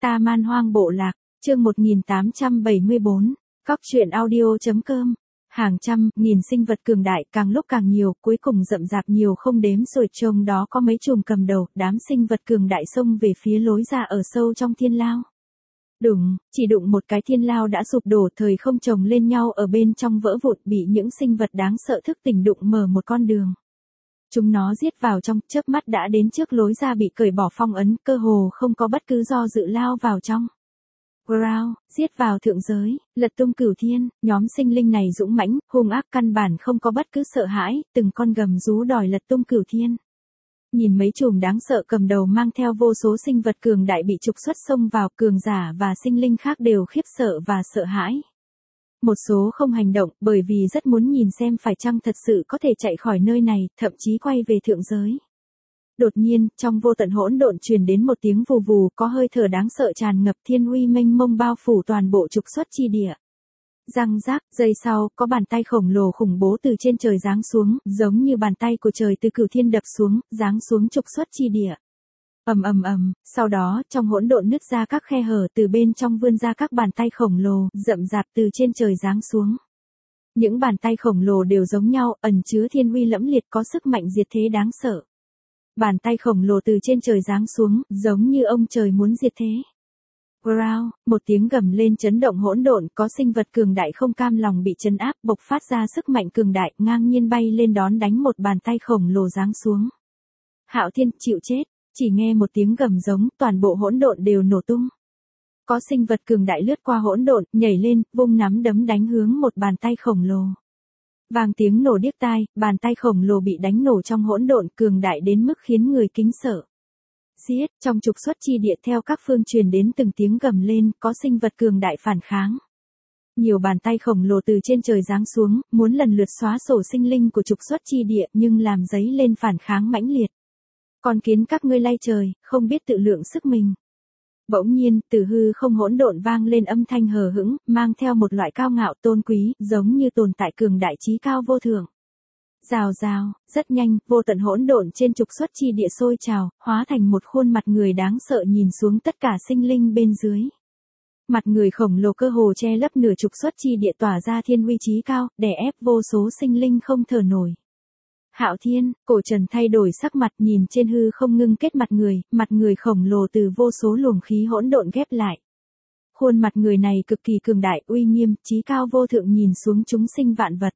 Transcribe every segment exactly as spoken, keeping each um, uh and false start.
Ta Man Hoang Bộ Lạc, chương một nghìn tám trăm bảy mươi bốn, Cóc truyện audio.com. Hàng trăm, nghìn sinh vật cường đại càng lúc càng nhiều, cuối cùng rậm rạp nhiều không đếm xuể, trông đó có mấy chùm cầm đầu, đám sinh vật cường đại xông về phía lối ra ở sâu trong thiên lao. Đùng, chỉ đụng một cái thiên lao đã sụp đổ, thời không chồng lên nhau ở bên trong vỡ vụn, bị những sinh vật đáng sợ thức tỉnh đụng mở một con đường. Chúng nó giết vào trong, chớp mắt đã đến trước lối ra bị cởi bỏ phong ấn, cơ hồ không có bất cứ do dự lao vào trong. Growl, giết vào thượng giới, lật tung cửu thiên, nhóm sinh linh này dũng mãnh, hung ác, căn bản không có bất cứ sợ hãi, từng con gầm rú đòi lật tung cửu thiên. Nhìn mấy chùm đáng sợ cầm đầu mang theo vô số sinh vật cường đại bị trục xuất xông vào, cường giả và sinh linh khác đều khiếp sợ và sợ hãi. Một số không hành động, bởi vì rất muốn nhìn xem phải chăng thật sự có thể chạy khỏi nơi này, thậm chí quay về thượng giới. Đột nhiên, trong vô tận hỗn độn truyền đến một tiếng vù vù, có hơi thở đáng sợ tràn ngập, thiên uy mênh mông bao phủ toàn bộ trục xuất chi địa. Răng rác, giây sau, có bàn tay khổng lồ khủng bố từ trên trời giáng xuống, giống như bàn tay của trời từ cửu thiên đập xuống, giáng xuống trục xuất chi địa. Ầm ầm ầm, sau đó, trong hỗn độn nứt ra các khe hở, từ bên trong vươn ra các bàn tay khổng lồ, rậm rạp từ trên trời giáng xuống. Những bàn tay khổng lồ đều giống nhau, ẩn chứa thiên uy lẫm liệt, có sức mạnh diệt thế đáng sợ. Bàn tay khổng lồ từ trên trời giáng xuống, giống như ông trời muốn diệt thế. Growl, một tiếng gầm lên chấn động hỗn độn, có sinh vật cường đại không cam lòng bị trấn áp, bộc phát ra sức mạnh cường đại, ngang nhiên bay lên đón đánh một bàn tay khổng lồ giáng xuống. Hạo Thiên, chịu chết, chỉ nghe một tiếng gầm giống, toàn bộ hỗn độn đều nổ tung. Có sinh vật cường đại lướt qua hỗn độn, nhảy lên, vung nắm đấm đánh hướng một bàn tay khổng lồ. Vang tiếng nổ điếc tai, bàn tay khổng lồ bị đánh nổ trong hỗn độn, cường đại đến mức khiến người kính sợ. Giết, trong trục xuất chi địa theo các phương truyền đến từng tiếng gầm lên, có sinh vật cường đại phản kháng. Nhiều bàn tay khổng lồ từ trên trời giáng xuống, muốn lần lượt xóa sổ sinh linh của trục xuất chi địa, nhưng làm dấy lên phản kháng mãnh liệt. Con kiến các ngươi lay trời, không biết tự lượng sức mình. Bỗng nhiên, từ hư không hỗn độn vang lên âm thanh hờ hững, mang theo một loại cao ngạo tôn quý, giống như tồn tại cường đại trí cao vô thượng. Rào rào, rất nhanh, vô tận hỗn độn trên trục xuất chi địa sôi trào, hóa thành một khuôn mặt người đáng sợ nhìn xuống tất cả sinh linh bên dưới. Mặt người khổng lồ cơ hồ che lấp nửa trục xuất chi địa, tỏa ra thiên uy trí cao, đè ép vô số sinh linh không thở nổi. Hạo Thiên, Cổ Trần thay đổi sắc mặt, nhìn trên hư không ngưng kết mặt người, mặt người khổng lồ từ vô số luồng khí hỗn độn ghép lại. Khuôn mặt người này cực kỳ cường đại, uy nghiêm, trí cao vô thượng nhìn xuống chúng sinh vạn vật.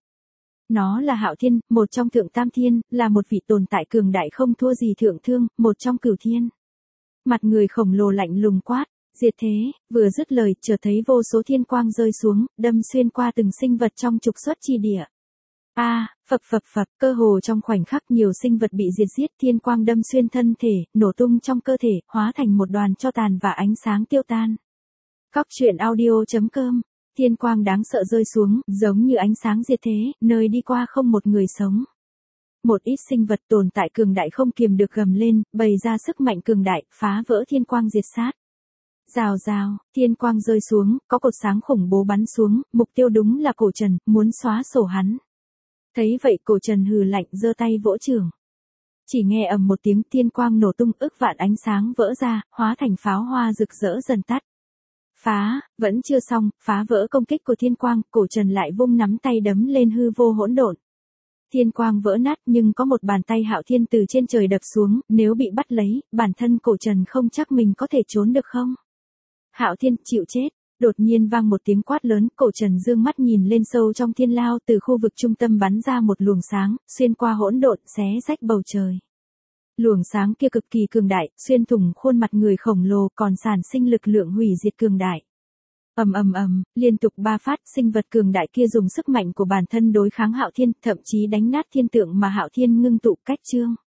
Nó là Hạo Thiên, một trong thượng tam thiên, là một vị tồn tại cường đại không thua gì thượng thương, một trong cửu thiên. Mặt người khổng lồ lạnh lùng quát, diệt thế, vừa dứt lời, chợt thấy vô số thiên quang rơi xuống, đâm xuyên qua từng sinh vật trong trục xuất chi địa. A, à, phập phập phập, cơ hồ trong khoảnh khắc nhiều sinh vật bị diệt giết, thiên quang đâm xuyên thân thể, nổ tung trong cơ thể, hóa thành một đoàn tro tàn và ánh sáng tiêu tan. Cóc truyện audio.com. Thiên quang đáng sợ rơi xuống, giống như ánh sáng diệt thế, nơi đi qua không một người sống. Một ít sinh vật tồn tại cường đại không kiềm được gầm lên, bày ra sức mạnh cường đại, phá vỡ thiên quang diệt sát. Rào rào, thiên quang rơi xuống, có cột sáng khủng bố bắn xuống, mục tiêu đúng là Cổ Trần, muốn xóa sổ hắn. Thấy vậy Cổ Trần hừ lạnh, giơ tay vỗ chưởng. Chỉ nghe ầm một tiếng, thiên quang nổ tung, ức vạn ánh sáng vỡ ra, hóa thành pháo hoa rực rỡ dần tắt. Phá, vẫn chưa xong, phá vỡ công kích của thiên quang, Cổ Trần lại vung nắm tay đấm lên hư vô hỗn độn. Thiên quang vỡ nát, nhưng có một bàn tay Hạo Thiên từ trên trời đập xuống, nếu bị bắt lấy, bản thân Cổ Trần không chắc mình có thể trốn được không. Hạo Thiên, chịu chết. Đột nhiên vang một tiếng quát lớn, Cổ Trần dương mắt nhìn lên sâu trong thiên lao, từ khu vực trung tâm bắn ra một luồng sáng, xuyên qua hỗn độn, xé rách bầu trời. Luồng sáng kia cực kỳ cường đại, xuyên thủng khuôn mặt người khổng lồ, còn sản sinh lực lượng hủy diệt cường đại. Ầm ầm ầm, liên tục ba phát, sinh vật cường đại kia dùng sức mạnh của bản thân đối kháng Hạo Thiên, thậm chí đánh nát thiên tượng mà Hạo Thiên ngưng tụ cách chương.